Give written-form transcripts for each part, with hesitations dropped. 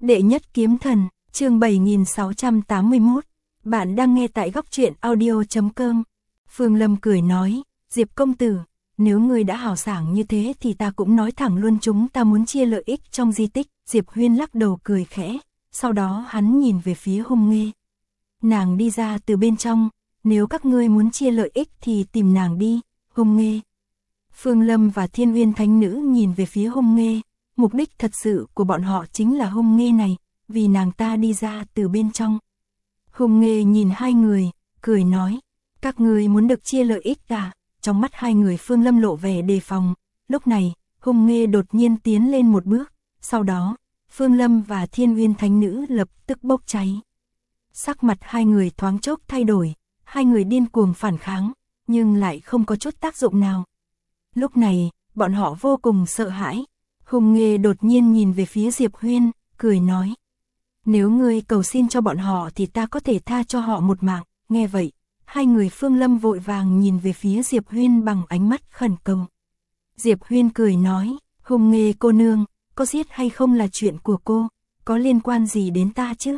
Đệ nhất kiếm thần, chương 7681. Bạn đang nghe tại góc truyện audio.com. Phương Lâm cười nói, Diệp công tử, nếu ngươi đã hào sảng như thế thì ta cũng nói thẳng luôn, chúng ta muốn chia lợi ích trong di tích. Diệp Huyên lắc đầu cười khẽ, sau đó hắn nhìn về phía Hung Nghê. Nàng đi ra từ bên trong, nếu các ngươi muốn chia lợi ích thì tìm nàng đi, Hung Nghê. Phương Lâm và Thiên Uyên Thánh Nữ nhìn về phía Hung Nghê. Mục đích thật sự của bọn họ chính là Hung Nghê này, vì nàng ta đi ra từ bên trong. Hung Nghê nhìn hai người, cười nói, các ngươi muốn được chia lợi ích à? Trong mắt hai người Phương Lâm lộ vẻ đề phòng. Lúc này, Hung Nghê đột nhiên tiến lên một bước, sau đó, Phương Lâm và Thiên Uyên Thánh Nữ lập tức bốc cháy. Sắc mặt hai người thoáng chốc thay đổi, hai người điên cuồng phản kháng, nhưng lại không có chút tác dụng nào. Lúc này, bọn họ vô cùng sợ hãi. Hung Nghê đột nhiên nhìn về phía Diệp Huyên, cười nói, nếu ngươi cầu xin cho bọn họ thì ta có thể tha cho họ một mạng. Nghe vậy, hai người Phương Lâm vội vàng nhìn về phía Diệp Huyên bằng ánh mắt khẩn cầu. Diệp Huyên cười nói, Hung Nghê cô nương, có giết hay không là chuyện của cô, có liên quan gì đến ta chứ?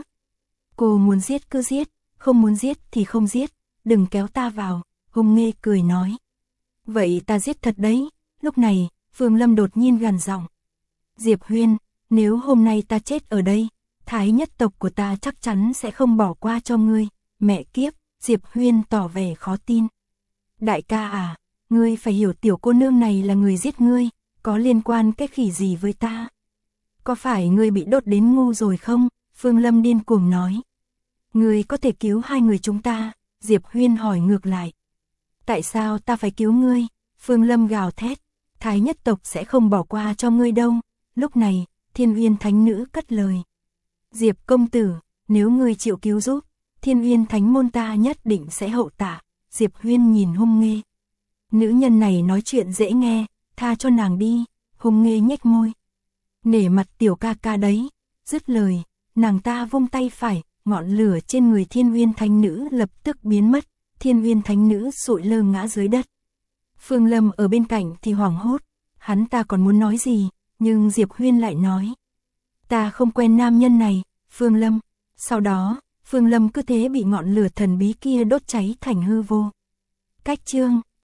Cô muốn giết cứ giết, không muốn giết thì không giết, đừng kéo ta vào. Hung Nghê cười nói, vậy ta giết thật đấy. Lúc này, Phương Lâm đột nhiên gằn giọng, Diệp Huyên, nếu hôm nay ta chết ở đây, Thái nhất tộc của ta chắc chắn sẽ không bỏ qua cho ngươi. Mẹ kiếp, Diệp Huyên tỏ vẻ khó tin. Đại ca à, ngươi phải hiểu tiểu cô nương này là người giết ngươi, có liên quan cái khỉ gì với ta? Có phải ngươi bị đốt đến ngu rồi không? Phương Lâm điên cuồng nói. Ngươi có thể cứu hai người chúng ta? Diệp Huyên hỏi ngược lại. Tại sao ta phải cứu ngươi? Phương Lâm gào thét. Thái nhất tộc sẽ không bỏ qua cho ngươi đâu. Lúc này, Thiên Uyên Thánh Nữ cất lời. Diệp công tử, nếu ngươi chịu cứu giúp, Thiên Uyên Thánh môn ta nhất định sẽ hậu tạ. Diệp Huyên nhìn Hung Nghê. Nữ nhân này nói chuyện dễ nghe, tha cho nàng đi. Hung Nghê nhếch môi. Nể mặt tiểu ca ca đấy. Dứt lời, nàng ta vung tay phải, ngọn lửa trên người Thiên Uyên Thánh Nữ lập tức biến mất. Thiên Uyên Thánh Nữ sụi lơ ngã dưới đất. Phương Lâm ở bên cạnh thì hoảng hốt, hắn ta còn muốn nói gì, nhưng Diệp Huyên lại nói. Ta không quen nam nhân này, Phương Lâm. Sau đó, Phương Lâm cứ thế bị ngọn lửa thần bí kia đốt cháy thành hư vô. Cách chương